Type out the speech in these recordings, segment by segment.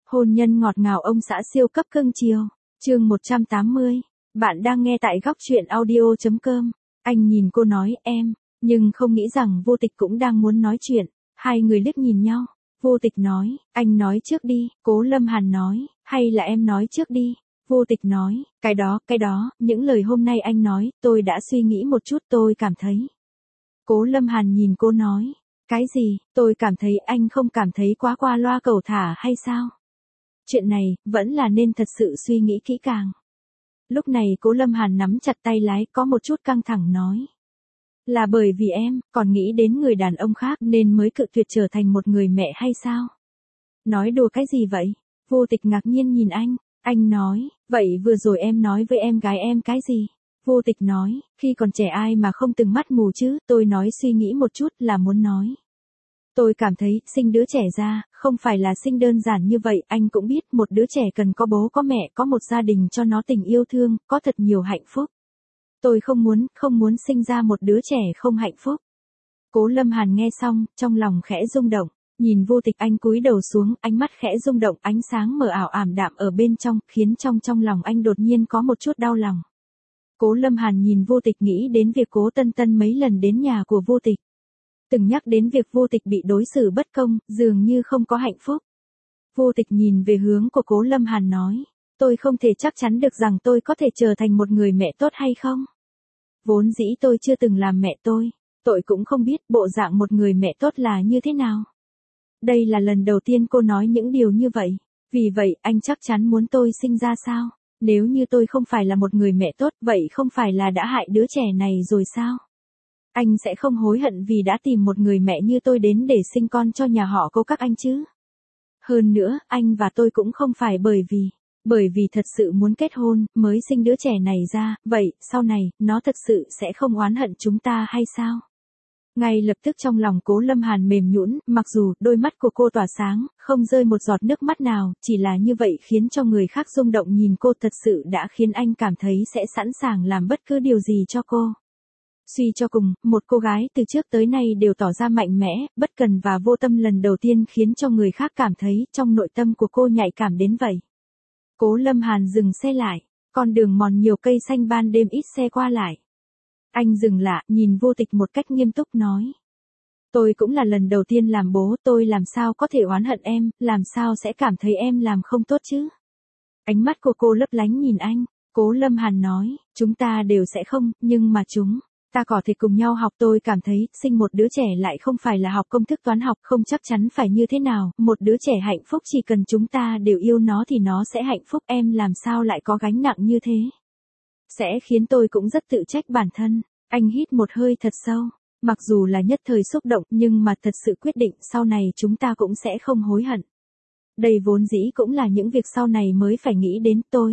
Hôn nhân ngọt ngào ông xã siêu cấp cưng chiều. Chương 180. Bạn đang nghe tại góc truyện audio.com. Anh nhìn cô nói em, nhưng không nghĩ rằng Vô Tịch cũng đang muốn nói chuyện. Hai người liếc nhìn nhau. Vô Tịch nói, anh nói trước đi. Cố Lâm Hàn nói, hay là em nói trước đi. Vô Tịch nói, cái đó, những lời hôm nay anh nói, tôi đã suy nghĩ một chút tôi cảm thấy. Cố Lâm Hàn nhìn cô nói, cái gì, tôi cảm thấy anh không cảm thấy quá qua loa cầu thả hay sao? Chuyện này, vẫn là nên thật sự suy nghĩ kỹ càng. Lúc này Cố Lâm Hàn nắm chặt tay lái có một chút căng thẳng nói. Là bởi vì em, còn nghĩ đến người đàn ông khác nên mới cự tuyệt trở thành một người mẹ hay sao? Nói đùa cái gì vậy? Vô Tịch ngạc nhiên nhìn anh nói, vậy vừa rồi em nói với em gái em cái gì? Vô Tịch nói, khi còn trẻ ai mà không từng mắt mù chứ, tôi nói suy nghĩ một chút là muốn nói. Tôi cảm thấy, sinh đứa trẻ ra, không phải là sinh đơn giản như vậy, anh cũng biết, một đứa trẻ cần có bố có mẹ, có một gia đình cho nó tình yêu thương, có thật nhiều hạnh phúc. Tôi không muốn sinh ra một đứa trẻ không hạnh phúc. Cố Lâm Hàn nghe xong, trong lòng khẽ rung động, nhìn Vô Tịch anh cúi đầu xuống, ánh mắt khẽ rung động, ánh sáng mờ ảo ảm đạm ở bên trong, khiến trong lòng anh đột nhiên có một chút đau lòng. Cố Lâm Hàn nhìn Vô Tịch nghĩ đến việc Cố Tân Tân mấy lần đến nhà của Vô Tịch. Từng nhắc đến việc Vô Tịch bị đối xử bất công, dường như không có hạnh phúc. Vô Tịch nhìn về hướng của Cố Lâm Hàn nói, tôi không thể chắc chắn được rằng tôi có thể trở thành một người mẹ tốt hay không. Vốn dĩ tôi chưa từng làm mẹ tôi cũng không biết bộ dạng một người mẹ tốt là như thế nào. Đây là lần đầu tiên cô nói những điều như vậy, vì vậy anh chắc chắn muốn tôi sinh ra sao? Nếu như tôi không phải là một người mẹ tốt, vậy không phải là đã hại đứa trẻ này rồi sao? Anh sẽ không hối hận vì đã tìm một người mẹ như tôi đến để sinh con cho nhà họ Cố các anh chứ. Hơn nữa, anh và tôi cũng không phải bởi vì thật sự muốn kết hôn, mới sinh đứa trẻ này ra, vậy, sau này, nó thật sự sẽ không oán hận chúng ta hay sao? Ngay lập tức trong lòng Cố Lâm Hàn mềm nhũn, mặc dù đôi mắt của cô tỏa sáng, không rơi một giọt nước mắt nào, chỉ là như vậy khiến cho người khác rung động nhìn cô thật sự đã khiến anh cảm thấy sẽ sẵn sàng làm bất cứ điều gì cho cô. Suy cho cùng, một cô gái từ trước tới nay đều tỏ ra mạnh mẽ, bất cần và vô tâm lần đầu tiên khiến cho người khác cảm thấy trong nội tâm của cô nhạy cảm đến vậy. Cố Lâm Hàn dừng xe lại, con đường mòn nhiều cây xanh ban đêm ít xe qua lại. Anh dừng lại, nhìn Vô Tịch một cách nghiêm túc nói. Tôi cũng là lần đầu tiên làm bố, tôi làm sao có thể oán hận em, làm sao sẽ cảm thấy em làm không tốt chứ? Ánh mắt của cô lấp lánh nhìn anh, Cố Lâm Hàn nói, chúng ta đều sẽ không, nhưng mà ta có thể cùng nhau học. Tôi cảm thấy, sinh một đứa trẻ lại không phải là học công thức toán học, không chắc chắn phải như thế nào, một đứa trẻ hạnh phúc chỉ cần chúng ta đều yêu nó thì nó sẽ hạnh phúc, em làm sao lại có gánh nặng như thế? Sẽ khiến tôi cũng rất tự trách bản thân. Anh hít một hơi thật sâu, mặc dù là nhất thời xúc động nhưng mà thật sự quyết định sau này chúng ta cũng sẽ không hối hận. Đây vốn dĩ cũng là những việc sau này mới phải nghĩ đến tôi.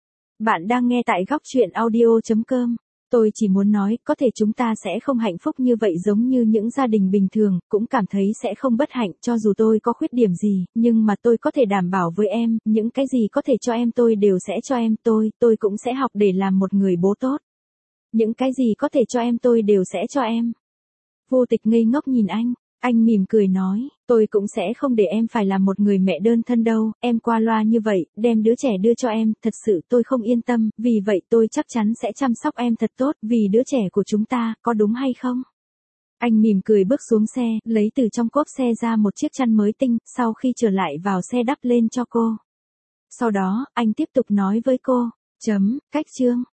Bạn đang nghe tại góc truyện audio.com. Tôi chỉ muốn nói, có thể chúng ta sẽ không hạnh phúc như vậy giống như những gia đình bình thường, cũng cảm thấy sẽ không bất hạnh cho dù tôi có khuyết điểm gì, nhưng mà tôi có thể đảm bảo với em, những cái gì có thể cho em tôi đều sẽ cho em, tôi cũng sẽ học để làm một người bố tốt. Những cái gì có thể cho em tôi đều sẽ cho em. Vô Tịch ngây ngốc nhìn anh mỉm cười nói, tôi cũng sẽ không để em phải làm một người mẹ đơn thân đâu, em qua loa như vậy, đem đứa trẻ đưa cho em, thật sự tôi không yên tâm, vì vậy tôi chắc chắn sẽ chăm sóc em thật tốt, vì đứa trẻ của chúng ta, có đúng hay không? Anh mỉm cười bước xuống xe, lấy từ trong cốp xe ra một chiếc chăn mới tinh, sau khi trở lại vào xe đắp lên cho cô. Sau đó, anh tiếp tục nói với cô, cách chương.